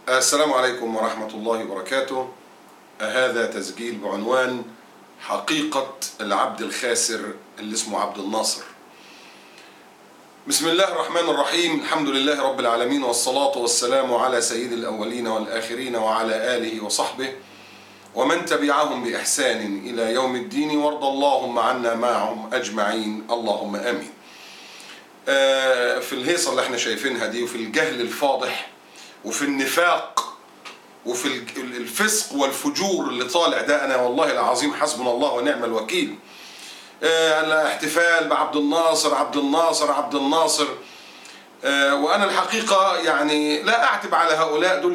السلام عليكم ورحمة الله وبركاته. هذا تسجيل بعنوان حقيقة العبد الخاسر اللي اسمه عبد الناصر. بسم الله الرحمن الرحيم، الحمد لله رب العالمين، والصلاة والسلام على سيد الأولين والآخرين وعلى آله وصحبه ومن تبعهم بإحسان إلى يوم الدين، وارض اللهم عنا معهم أجمعين، اللهم آمين. في الهيصة اللي احنا شايفينها دي، وفي الجهل الفاضح، وفي النفاق، وفي الفسق والفجور اللي طالع ده، أنا والله العظيم حسبنا الله ونعم الوكيل. الاحتفال بعبد الناصر عبد الناصر عبد الناصر، وأنا الحقيقة يعني لا أعتب على هؤلاء، دول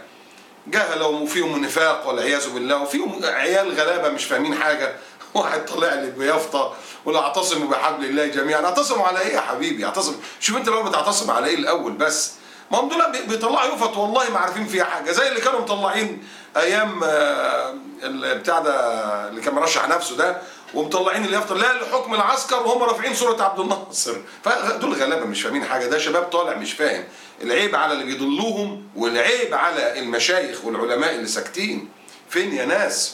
جهلة وفيهم نفاق والعياذ بالله، وفيهم عيال غلابة مش فاهمين حاجة. واحد طلع لي بيافطة ولا اعتصموا بحبل الله جميعا. اعتصموا على ايه يا حبيبي؟ اعتصم، شوف انت لو بتعتصم على ايه الاول بس. ما هم دول بيطلعوا يفط والله ما عارفين فيها حاجه، زي اللي كانوا مطلعين ايام بتاع ده اللي كان مرشح نفسه ده، ومطلعين اليافطه لا لحكم العسكر وهم رافعين صوره عبد الناصر. فدول غلابه مش فاهمين حاجه، ده شباب طالع مش فاهم. العيب على اللي بيضلوهم، والعيب على المشايخ والعلماء اللي ساكتين. فين يا ناس؟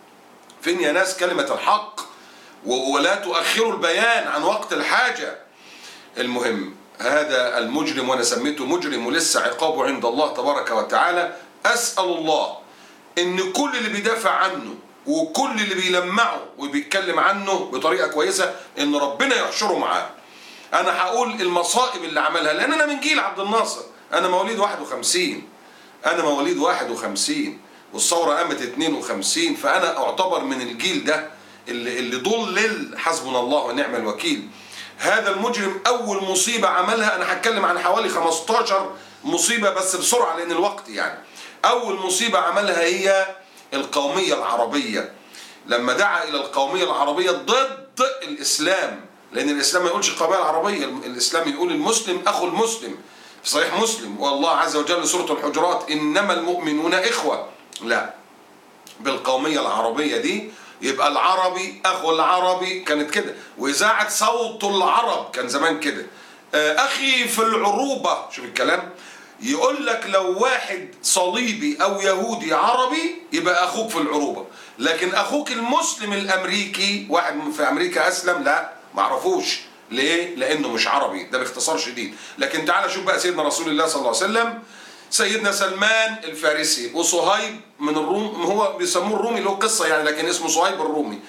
فين يا ناس كلمة الحق؟ ولا تؤخروا البيان عن وقت الحاجة. المهم، هذا المجرم، وانا سميته مجرم ولسه عقابه عند الله تبارك وتعالى. اسأل الله ان كل اللي بيدافع عنه وكل اللي بيلمعه وبيتكلم عنه بطريقة كويسة ان ربنا يحشره معاه. انا هقول المصائب اللي عملها، لان انا من جيل عبد الناصر. انا مواليد 51، انا مواليد 51 والثورة قامت 52، فأنا أعتبر من الجيل ده اللي ضلل. حسبنا الله ونعم الوكيل. هذا المجرم أول مصيبة عملها، أنا هتكلم عن حوالي 15 مصيبة بس بسرعة لأن الوقت يعني. أول مصيبة عملها هي القومية العربية، لما دعا إلى القومية العربية ضد الإسلام، لأن الإسلام ما يقولش القومية العربية، الإسلام يقول المسلم أخو المسلم في صحيح مسلم، والله عز وجل سورة الحجرات إنما المؤمنون إخوة. لا، بالقومية العربية دي يبقى العربي أخو العربي، كانت كده. وإذاعة صوت العرب كان زمان كده. أخي في العروبة، شوف الكلام، يقول لك لو واحد صليبي أو يهودي عربي يبقى أخوك في العروبة، لكن أخوك المسلم الأمريكي، واحد في أمريكا أسلم، لا معرفوش. ليه؟ لأنه مش عربي، ده باختصار شديد. لكن تعال شوف بقى سيدنا رسول الله صلى الله عليه وسلم، سيدنا سلمان الفارسي وصهيب من الروم، هو بيسموه الرومي له قصة يعني، لكن اسمه صهيب الرومي،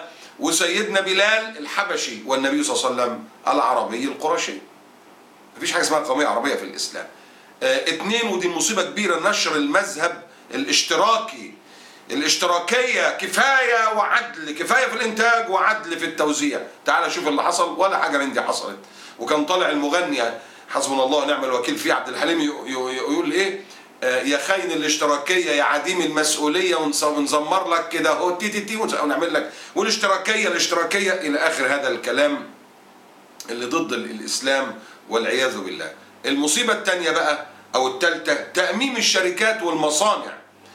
وسيدنا بلال الحبشي، والنبي صلى الله عليه وسلم العربي القرشي. مفيش حاجة اسمها قومية عربية في الإسلام. اتنين، ودي مصيبة كبيرة، نشر المذهب الاشتراكي. الاشتراكية كفاية وعدل، كفاية في الإنتاج وعدل في التوزيع. تعال شوف اللي حصل، ولا حاجة من دي حصلت. وكان طالع المغني حسبنا الله ونعم الوكيل في عبد الحليم يقول ايه؟ يا خاين الاشتراكيه يا عديم المسؤوليه، ونزمر لك كده اهو تي تي تي ونعمل لك والاشتراكيه الاشتراكيه الى اخر هذا الكلام اللي ضد الاسلام والعياذ بالله. المصيبه الثانيه بقى او الثالثه، تاميم الشركات والمصانع.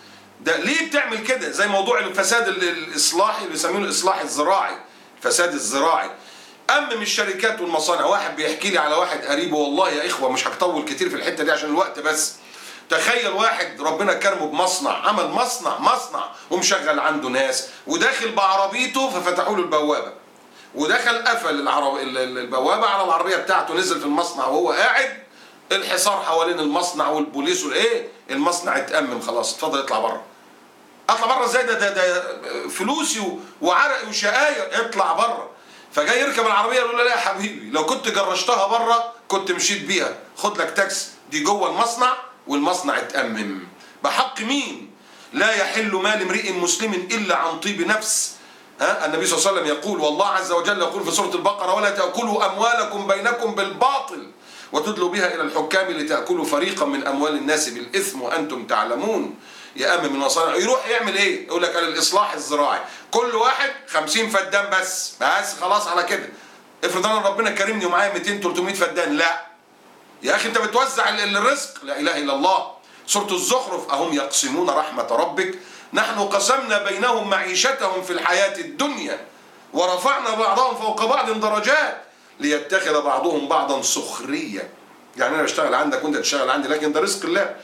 ده ليه بتعمل كده؟ زي موضوع الفساد الاصلاحي اللي بيسموه الاصلاح الزراعي، الفساد الزراعي. أمم الشركات والمصانع. واحد بيحكي لي على واحد قريبه، والله يا إخوة مش هطول كتير في الحتة دي عشان الوقت، بس تخيل واحد ربنا كرمه بمصنع، عمل مصنع ومشغل عنده ناس، وداخل بعربيته ففتحوا له البوابة، ودخل قفل البوابة على العربية بتاعته، نزل في المصنع وهو قاعد، الحصار حوالين المصنع والبوليس والايه، المصنع اتأمم خلاص، اتفضل اطلع بره. اطلع بره ازاي؟ ده فلوسي وعرقي وشقايا، اطلع بره. فجاي يركب العربيه يقول له لا يا حبيبي، لو كنت جرشتها بره كنت مشيت بيها، خد لك تاكس، دي جوه المصنع والمصنع اتأمم. بحق مين؟ لا يحل مال امرئ مسلم الا عن طيب نفس. النبي صلى الله عليه وسلم يقول، والله عز وجل يقول في سوره البقره، ولا تاكلوا اموالكم بينكم بالباطل وتدلوا بها الى الحكام لتاكلوا فريقا من اموال الناس بالاثم وانتم تعلمون. يأمم المصانع، يروح يعمل ايه؟ يقول لك الاصلاح الزراعي، كل واحد 50 فدان بس خلاص على كده. افرض انا ربنا كرمني ومعايا 200 300 فدان، لا يا اخي انت بتوزع الرزق، لا اله الا الله. سورة الزخرف، اهم يقسمون رحمة ربك نحن قسمنا بينهم معيشتهم في الحياة الدنيا ورفعنا بعضهم فوق بعض درجات ليتخذ بعضهم بعضا سخرية. يعني انا بشتغل عندك وانت تشتغل عندي، لكن ده رزق الله.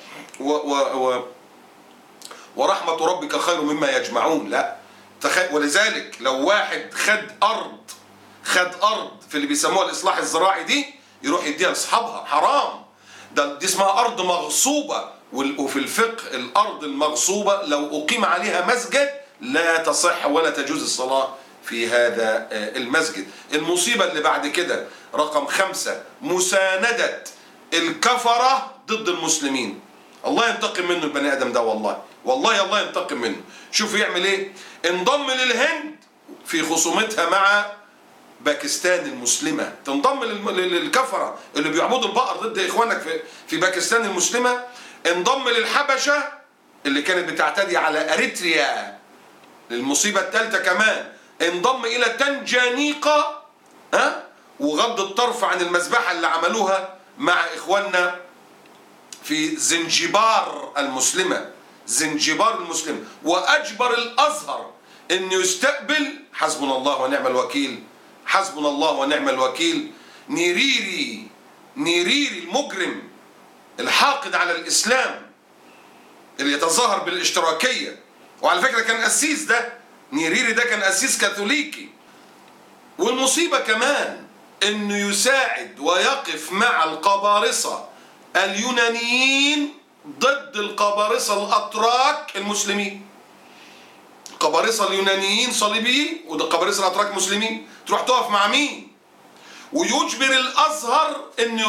ورحمة ربك خير مما يجمعون. لا، ولذلك لو واحد خد أرض في اللي بيسموها الإصلاح الزراعي دي، يروح يديها لأصحابها، حرام. دي اسمها أرض مغصوبة. وفي الفقه الأرض المغصوبة لو أقيم عليها مسجد لا تصح ولا تجوز الصلاة في هذا المسجد. المصيبة اللي بعد كده رقم 5، مساندة الكفرة ضد المسلمين. الله ينتقم منه البني آدم ده، والله الله ينتقم منه. شوف يعمل ايه، انضم للهند في خصومتها مع باكستان المسلمة، تنضم للكفرة اللي بيعبدوا البقر ضد إخوانك في باكستان المسلمة. انضم للحبشة اللي كانت بتعتدي على أريتريا. للمصيبة الثالثة كمان انضم إلى تنجانيقا، وغض الطرف عن المذبحة اللي عملوها مع إخواننا في زنجبار المسلمة، وأجبر الأزهر أن يستقبل، حسبنا الله ونعم الوكيل، حسبنا الله ونعم الوكيل، نيريري المجرم الحاقد على الإسلام اللي يتظاهر بالاشتراكية. وعلى فكرة كان أسيس، ده نيريري ده كان أسيس كاثوليكي. والمصيبة كمان أنه يساعد ويقف مع القبارصة اليونانيين ضد القبارصة الأتراك المسلمين. القبارصة اليونانيين صليبيين والقبارصة الأتراك مسلمين، تروح تقف مع مين؟ ويجبر الأزهر أنه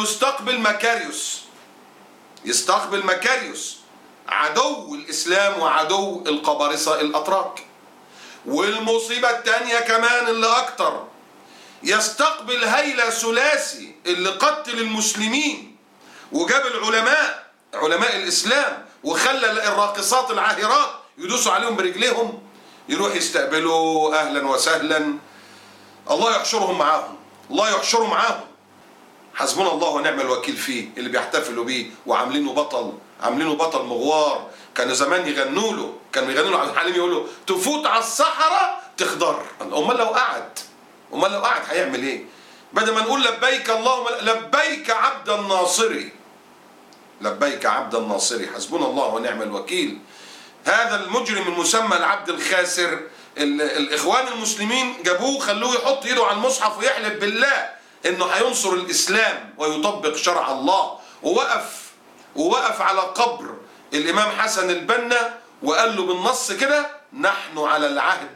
يستقبل مكاريوس عدو الإسلام وعدو القبارصة الأتراك. والمصيبة الثانية كمان اللي أكتر، يستقبل هيلا ثلاثي اللي قتل المسلمين وجاب علماء الإسلام وخلى الراقصات العاهرات يدوسوا عليهم برجليهم، يروح يستقبلوا أهلا وسهلا. الله يحشرهم معاهم. حسبنا الله ونعم الوكيل فيه اللي بيحتفلوا بيه وعاملينه بطل مغوار. كانوا زمان يغنوا له عبد الحليم، يقول له تفوت على الصحراء تخضر. امال لو قعد هيعمل ايه؟ بدل ما نقول لبيك اللهم لبيك عبد الناصري، حسبنا الله ونعم الوكيل. هذا المجرم المسمى العبد الخاسر، الاخوان المسلمين جابوه خلوه يحط ايده على المصحف ويحلف بالله انه هينصر الاسلام ويطبق شرع الله. ووقف على قبر الامام حسن البنا وقال له بالنص كده: نحن على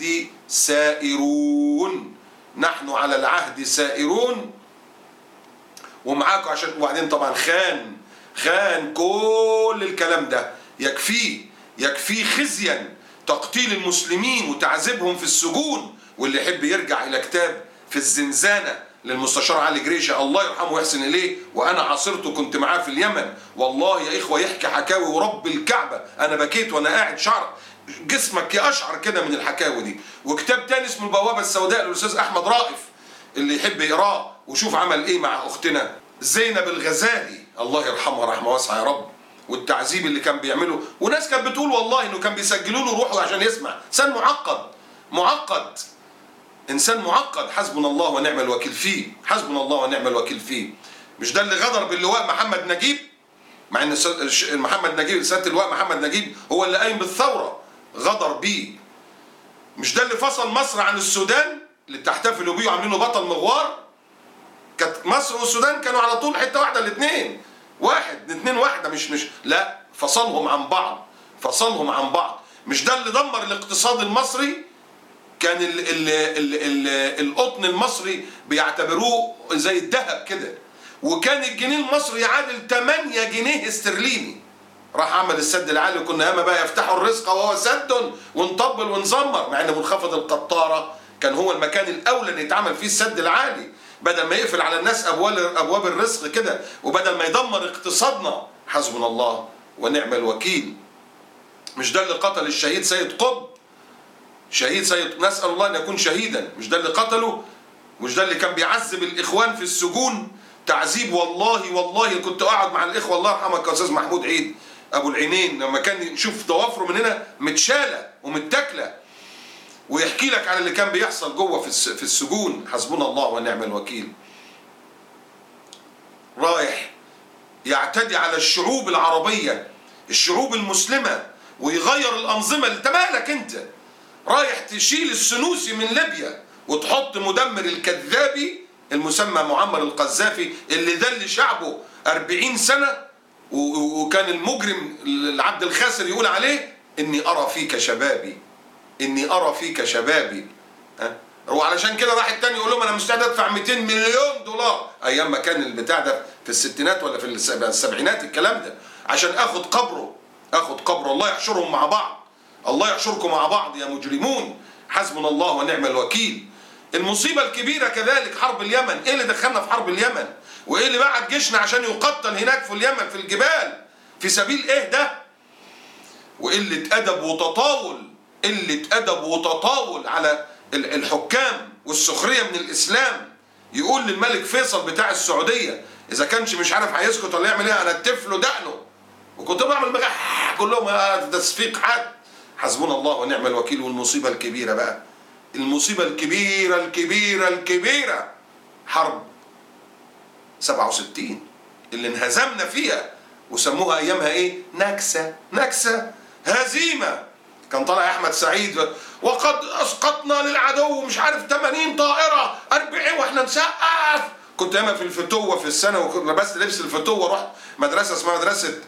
العهد سائرون ومعاكم. عشان وبعدين طبعا خان كل الكلام ده. يكفيه خزيا تقتيل المسلمين وتعذيبهم في السجون. واللي يحب يرجع الى كتاب في الزنزانة للمستشار علي جريشة الله يرحمه ويحسن اليه، وانا عاصرته كنت معاه في اليمن، والله يا اخوه يحكي حكاوي ورب الكعبه انا بكيت وانا قاعد، شعر جسمك يقشعر كده من الحكاوي دي. وكتاب تاني اسمه البوابه السوداء للاستاذ احمد رائف، اللي يحب يقراه وشوف عمل ايه مع اختنا زينب الغزالي الله يرحمها رحمه واسعه يا رب، والتعذيب اللي كان بيعمله. وناس كانت بتقول والله انه كان بيسجلوا له روحه عشان يسمع. انسان معقد. حسبنا الله ونعم الوكيل فيه. مش ده اللي غدر باللواء محمد نجيب؟ مع ان محمد نجيب سيادة اللواء محمد نجيب هو اللي قايم بالثورة، غدر بيه. مش ده اللي فصل مصر عن السودان اللي بتحتفلوا بيه وعاملينه بطل مغوار؟ كانت مصر والسودان كانوا على طول حتة واحدة، الاثنين واحدة، مش لا، فصلهم عن بعض. مش ده اللي دمر الاقتصاد المصري؟ كان القطن المصري بيعتبروه زي الذهب كده، وكان الجنيه المصري يعادل 8 جنيه استرليني. راح عمل السد العالي، وكنا هما بقى يفتحوا الرزق وهو سد ونطبل ونزمر، مع ان منخفض القطاره كان هو المكان الاولى ان يتعمل فيه السد العالي، بدل ما يقفل على الناس ابواب الرزق كده، وبدل ما يدمر اقتصادنا. حسبنا الله ونعم الوكيل. مش ده اللي قتل الشهيد سيد قطب؟ نسأل الله أن يكون شهيدا. مش ده اللي قتله؟ مش ده اللي كان بيعذب الإخوان في السجون تعذيب؟ والله كنت أقعد مع الإخوة الله يرحمك يا أستاذ محمود عيد أبو العينين لما كان يشوف ضوافره من هنا متشالة ومتاكلة، ويحكي لك على اللي كان بيحصل جوه في السجون. حسبنا الله ونعم الوكيل. رايح يعتدي على الشعوب العربية الشعوب المسلمة ويغير الأنظمة. انت مالك انت؟ رايح تشيل السنوسي من ليبيا وتحط مدمر الكذابي المسمى معمر القذافي اللي ذل شعبه 40 سنة، وكان المجرم العبد الخاسر يقول عليه إني أرى فيك شبابي، إني أرى فيك شبابي. وعلشان كده راح التاني يقول لهم أنا مستعد أدفع 200 مليون دولار أيام ما كان البتاع ده في الستينات ولا في السبعينات الكلام ده، عشان آخد قبره، آخد قبره. الله يحشرهم مع بعض، الله يحشركم مع بعض يا مجرمون. حسبنا الله ونعم الوكيل. المصيبة الكبيرة كذلك حرب اليمن. ايه اللي دخلنا في حرب اليمن؟ وايه اللي بعت جيشنا عشان يقتل هناك في اليمن في الجبال في سبيل ايه ده؟ وقلة ادب وتطاول، قلة ادب وتطاول على الحكام والسخرية من الاسلام. يقول للملك فيصل بتاع السعودية اذا كانش مش عارف هيسكت ولا يعمل ايه انا اتف له دقنه. وكنت بعمل بقى كلهم تصفيق حد. حسبنا الله ونعم الوكيل. والمصيبة الكبيرة بقى، المصيبة الكبيرة الكبيرة الكبيرة حرب 67 اللي انهزمنا فيها وسموها ايامها ايه؟ نكسة. نكسة، هزيمة. كان طالع احمد سعيد وقد اسقطنا للعدو مش عارف 80 طائرة 40 واحنا نسقف. كنت ايامها في الفتوة في السنة وكنت لبست لبس الفتوة، رحت مدرسة اسمها مدرسة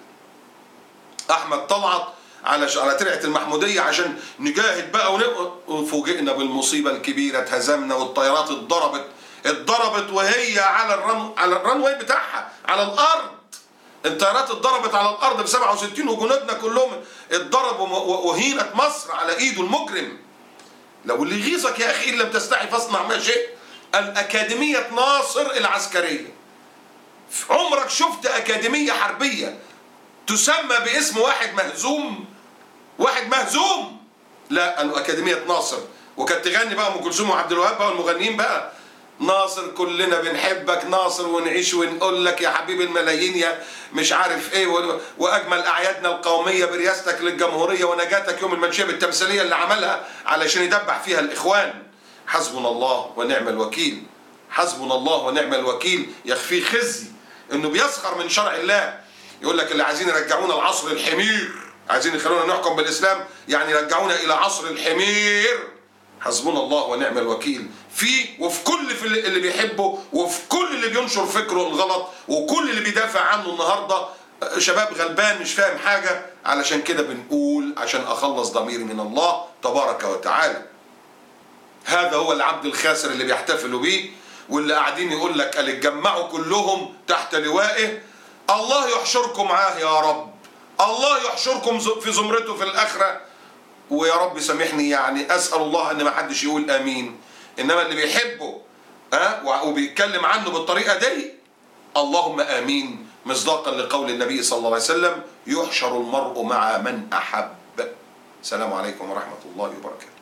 احمد طلعت على ترعة المحمودية عشان نجاهد بقى وفوجئنا بالمصيبة الكبيرة. اتهزمنا والطيارات اتضربت وهي على الرنوي بتاعها على الارض. الطيارات اتضربت على الارض ب 67 وجنودنا كلهم اتضربوا وهينت مصر على ايده المجرم. لو اللي يغيظك يا اخي ان لم تستحي فاصنع ما شئت. الأكاديمية ناصر العسكرية، عمرك شفت أكاديمية حربية تسمى باسم واحد مهزوم؟ واحد مهزوم؟ لا، الأكاديمية ناصر. وكانت تغني بقى أم كلثوم وعبد الوهاب بقى والمغنيين بقى ناصر كلنا بنحبك ناصر ونعيش ونقول لك يا حبيب الملايين يا مش عارف ايه واجمل اعيادنا القوميه برياستك للجمهوريه ونجاتك يوم المنشيه بالتمثيليه اللي عملها علشان يدبح فيها الاخوان. حسبنا الله ونعم الوكيل. حسبنا الله ونعم الوكيل. يخفيه خزي انه بيسخر من شرع الله. يقول لك اللي عايزين يرجعونا لعصر الحمير، عايزين يخلونا نحكم بالاسلام يعني يرجعونا الى عصر الحمير. حسبنا الله ونعم الوكيل وفي كل اللي بيحبه وفي كل اللي بينشر فكره الغلط وكل اللي بيدافع عنه النهارده شباب غلبان مش فاهم حاجه. علشان كده بنقول عشان اخلص ضميري من الله تبارك وتعالى. هذا هو العبد الخاسر اللي بيحتفلوا بيه واللي قاعدين يقول لك قال اتجمعوا كلهم تحت لوائه. الله يحشركم معاه يا رب، الله يحشركم في زمرته في الاخره. ويا رب سامحني يعني اسال الله ان ما حدش يقول امين، انما اللي بيحبه وبيتكلم عنه بالطريقه دي اللهم امين، مصداقا لقول النبي صلى الله عليه وسلم يحشر المرء مع من احب. السلام عليكم ورحمه الله وبركاته.